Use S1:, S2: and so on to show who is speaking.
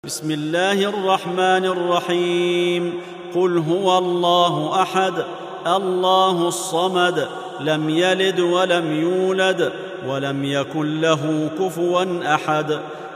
S1: بسم الله الرحمن الرحيم. قل هو الله أحد الله الصمد لم يلد ولم يولد ولم يكن له كفوا أحد